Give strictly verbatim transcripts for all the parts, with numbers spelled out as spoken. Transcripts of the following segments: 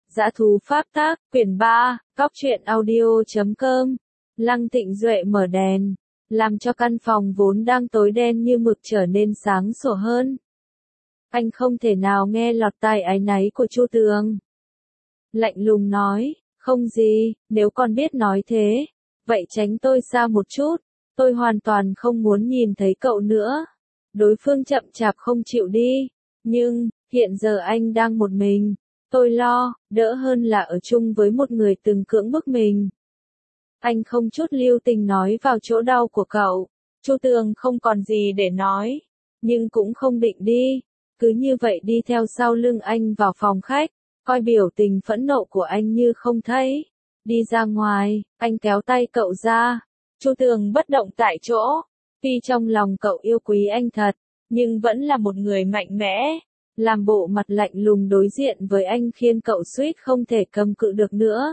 Dã thú pháp tác, quyển ba, cóc truyện audio chấm com. Lăng Tịnh Duệ mở đèn, làm cho căn phòng vốn đang tối đen như mực trở nên sáng sủa hơn. Anh không thể nào nghe lọt tai áy náy của Chu Tường. Lạnh lùng nói, không gì, nếu con biết nói thế, vậy tránh tôi xa một chút, tôi hoàn toàn không muốn nhìn thấy cậu nữa. Đối phương chậm chạp không chịu đi, nhưng, hiện giờ anh đang một mình, tôi lo, đỡ hơn là ở chung với một người từng cưỡng bức mình. Anh không chút lưu tình nói vào chỗ đau của cậu. Chu Tường không còn gì để nói, nhưng cũng không định đi, cứ như vậy đi theo sau lưng anh vào phòng khách, coi biểu tình phẫn nộ của anh như không thấy. Đi ra ngoài, anh kéo tay cậu ra. Chu Tường bất động tại chỗ, tuy trong lòng cậu yêu quý anh thật, nhưng vẫn là một người mạnh mẽ. Làm bộ mặt lạnh lùng đối diện với anh khiến cậu suýt không thể cầm cự được nữa.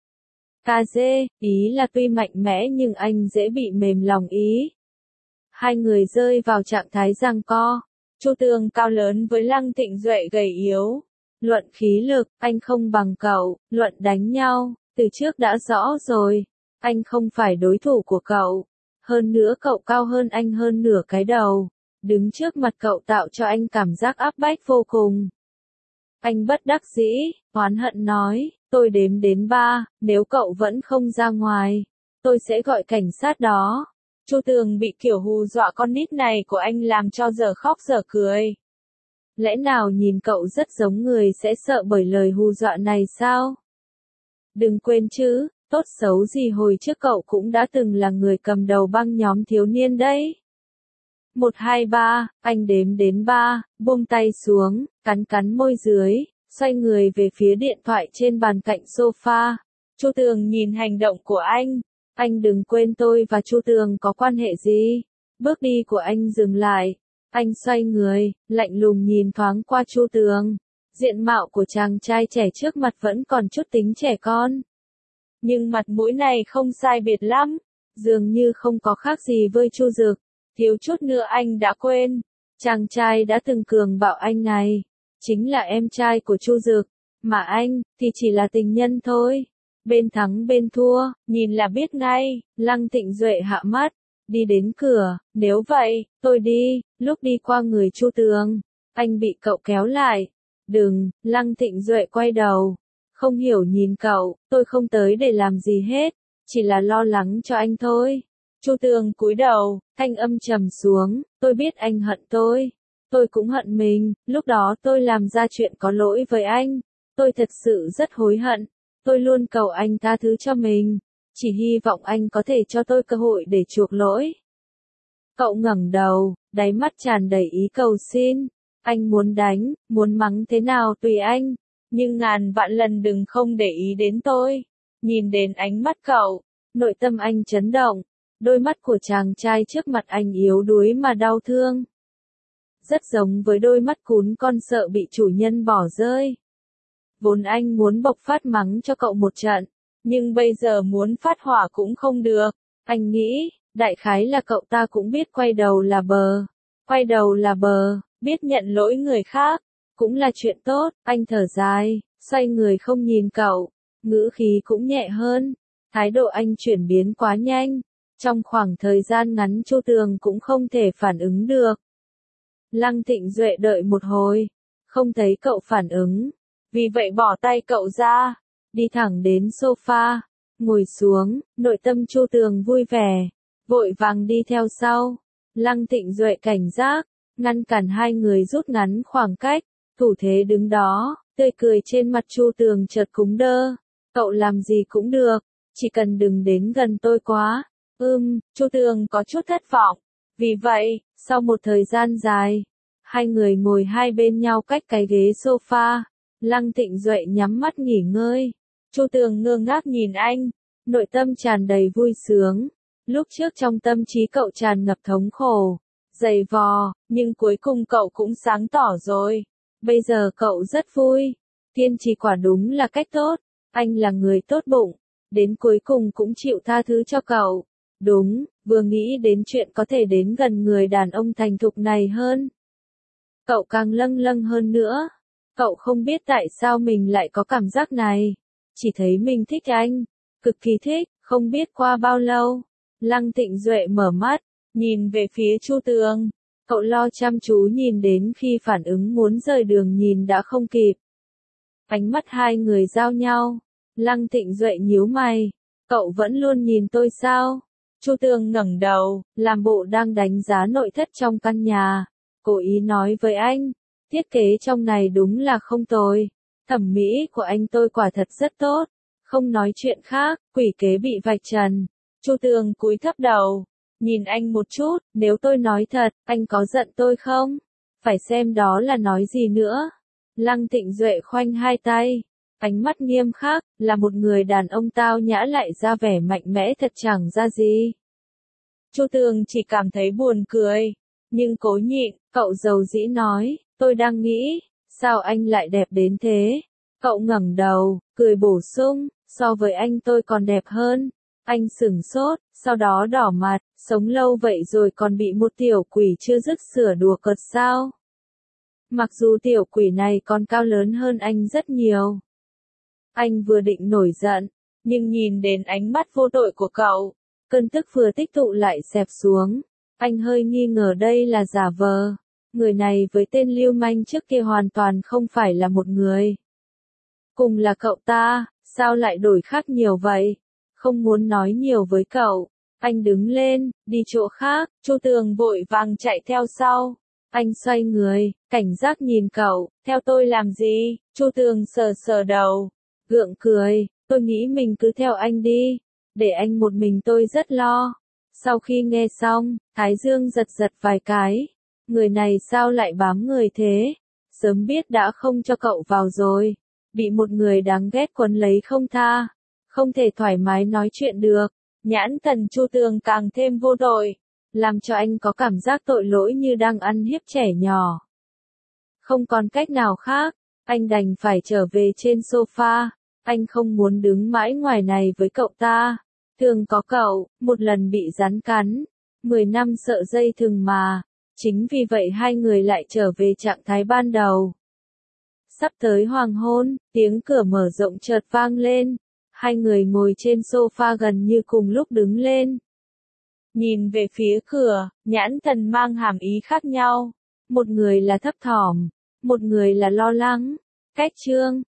Cà dê, ý là tuy mạnh mẽ nhưng anh dễ bị mềm lòng ý. Hai người rơi vào trạng thái giằng co. Chu Tường cao lớn với Lăng Tịnh Duệ gầy yếu. Luận khí lực, anh không bằng cậu, luận đánh nhau, từ trước đã rõ rồi. Anh không phải đối thủ của cậu. Hơn nữa cậu cao hơn anh hơn nửa cái đầu. Đứng trước mặt cậu tạo cho anh cảm giác áp bách vô cùng. Anh bất đắc dĩ, oán hận nói, tôi đếm đến ba, nếu cậu vẫn không ra ngoài, tôi sẽ gọi cảnh sát đó. Chu Tường bị kiểu hù dọa con nít này của anh làm cho giờ khóc giờ cười. Lẽ nào nhìn cậu rất giống người sẽ sợ bởi lời hù dọa này sao? Đừng quên chứ, tốt xấu gì hồi trước cậu cũng đã từng là người cầm đầu băng nhóm thiếu niên đấy. Một hai ba, anh đếm đến ba, buông tay xuống, cắn cắn môi dưới, xoay người về phía điện thoại trên bàn cạnh sofa. Chu Tường nhìn hành động của anh, anh đừng quên tôi và Chu Tường có quan hệ gì. Bước đi của anh dừng lại, anh xoay người, lạnh lùng nhìn thoáng qua Chu Tường. Diện mạo của chàng trai trẻ trước mặt vẫn còn chút tính trẻ con. Nhưng mặt mũi này không sai biệt lắm, dường như không có khác gì với Chu Dực. Thiếu chút nữa anh đã quên, chàng trai đã từng cường bạo anh này, chính là em trai của Chu Dực, mà anh, thì chỉ là tình nhân thôi. Bên thắng bên thua, nhìn là biết ngay. Lăng Tịnh Duệ hạ mắt, đi đến cửa, nếu vậy, tôi đi. Lúc đi qua người Chu Tường, anh bị cậu kéo lại. Đừng, Lăng Tịnh Duệ quay đầu, không hiểu nhìn cậu, tôi không tới để làm gì hết, chỉ là lo lắng cho anh thôi. Chu Tường cúi đầu, thanh âm trầm xuống, tôi biết anh hận tôi. Tôi cũng hận mình, lúc đó tôi làm ra chuyện có lỗi với anh. Tôi thật sự rất hối hận. Tôi luôn cầu anh tha thứ cho mình. Chỉ hy vọng anh có thể cho tôi cơ hội để chuộc lỗi. Cậu ngẩng đầu, đáy mắt tràn đầy ý cầu xin. Anh muốn đánh, muốn mắng thế nào tùy anh. Nhưng ngàn vạn lần đừng không để ý đến tôi. Nhìn đến ánh mắt cậu, nội tâm anh chấn động. Đôi mắt của chàng trai trước mặt anh yếu đuối mà đau thương. Rất giống với đôi mắt cún con sợ bị chủ nhân bỏ rơi. Vốn anh muốn bộc phát mắng cho cậu một trận, nhưng bây giờ muốn phát hỏa cũng không được. Anh nghĩ, đại khái là cậu ta cũng biết quay đầu là bờ. Quay đầu là bờ, biết nhận lỗi người khác, cũng là chuyện tốt. Anh thở dài, xoay người không nhìn cậu, ngữ khí cũng nhẹ hơn. Thái độ anh chuyển biến quá nhanh. Trong khoảng thời gian ngắn Chu Tường cũng không thể phản ứng được. Lăng Tịnh Duệ đợi một hồi, không thấy cậu phản ứng, vì vậy bỏ tay cậu ra, đi thẳng đến sofa, ngồi xuống. Nội tâm Chu Tường vui vẻ, vội vàng đi theo sau. Lăng Tịnh Duệ cảnh giác, ngăn cản hai người rút ngắn khoảng cách, thủ thế đứng đó, tươi cười trên mặt Chu Tường chợt cứng đơ. Cậu làm gì cũng được, chỉ cần đừng đến gần tôi quá. Ừm, Chu Tường có chút thất vọng. Vì vậy, sau một thời gian dài, hai người ngồi hai bên nhau cách cái ghế sofa. Lăng Tịnh Duệ nhắm mắt nghỉ ngơi. Chu Tường ngơ ngác nhìn anh, nội tâm tràn đầy vui sướng. Lúc trước trong tâm trí cậu tràn ngập thống khổ, dày vò, nhưng cuối cùng cậu cũng sáng tỏ rồi. Bây giờ cậu rất vui. Kiên trì quả đúng là cách tốt. Anh là người tốt bụng, đến cuối cùng cũng chịu tha thứ cho cậu. Đúng, vừa nghĩ đến chuyện có thể đến gần người đàn ông thành thục này hơn, cậu càng lâng lâng hơn nữa. Cậu không biết tại sao mình lại có cảm giác này. Chỉ thấy mình thích anh. Cực kỳ thích, không biết qua bao lâu. Lăng Tịnh Duệ mở mắt, nhìn về phía Chu Tường. Cậu lo chăm chú nhìn đến khi phản ứng muốn rời đường nhìn đã không kịp. Ánh mắt hai người giao nhau. Lăng Tịnh Duệ nhíu mày. Cậu vẫn luôn nhìn tôi sao? Chu Tường ngẩng đầu, làm bộ đang đánh giá nội thất trong căn nhà. Cố ý nói với anh, thiết kế trong này đúng là không tồi. Thẩm mỹ của anh tôi quả thật rất tốt. Không nói chuyện khác, quỷ kế bị vạch trần. Chu Tường cúi thấp đầu, nhìn anh một chút, nếu tôi nói thật, anh có giận tôi không? Phải xem đó là nói gì nữa. Lăng Tịnh Duệ khoanh hai tay, ánh mắt nghiêm khắc, là một người đàn ông tao nhã lại ra vẻ mạnh mẽ thật chẳng ra gì. Chu Tường chỉ cảm thấy buồn cười, nhưng cố nhịn, cậu dầu dĩ nói, tôi đang nghĩ, sao anh lại đẹp đến thế? Cậu ngẩng đầu, cười bổ sung, so với anh tôi còn đẹp hơn. Anh sửng sốt, sau đó đỏ mặt, sống lâu vậy rồi còn bị một tiểu quỷ chưa dứt sửa đùa cợt sao? Mặc dù tiểu quỷ này còn cao lớn hơn anh rất nhiều. Anh vừa định nổi giận, nhưng nhìn đến ánh mắt vô tội của cậu, cơn tức vừa tích tụ lại xẹp xuống. Anh hơi nghi ngờ đây là giả vờ. Người này với tên lưu manh trước kia hoàn toàn không phải là một người. Cùng là cậu ta, sao lại đổi khác nhiều vậy? Không muốn nói nhiều với cậu. Anh đứng lên, đi chỗ khác. Chu Tường vội vàng chạy theo sau. Anh xoay người, cảnh giác nhìn cậu, theo tôi làm gì? Chu Tường sờ sờ đầu, gượng cười, tôi nghĩ mình cứ theo anh đi, để anh một mình tôi rất lo. Sau khi nghe xong, Thái Dương giật giật vài cái. Người này sao lại bám người thế? Sớm biết đã không cho cậu vào rồi. Bị một người đáng ghét quấn lấy không tha. Không thể thoải mái nói chuyện được. Nhãn thần Chu Tường càng thêm vô tội. Làm cho anh có cảm giác tội lỗi như đang ăn hiếp trẻ nhỏ. Không còn cách nào khác, anh đành phải trở về trên sofa. Anh không muốn đứng mãi ngoài này với cậu ta. Thường có cậu, một lần bị rắn cắn. Mười năm sợ dây thừng mà. Chính vì vậy hai người lại trở về trạng thái ban đầu. Sắp tới hoàng hôn, tiếng cửa mở rộng chợt vang lên. Hai người ngồi trên sofa gần như cùng lúc đứng lên. Nhìn về phía cửa, nhãn thần mang hàm ý khác nhau. Một người là thấp thỏm, một người là lo lắng. Cách chương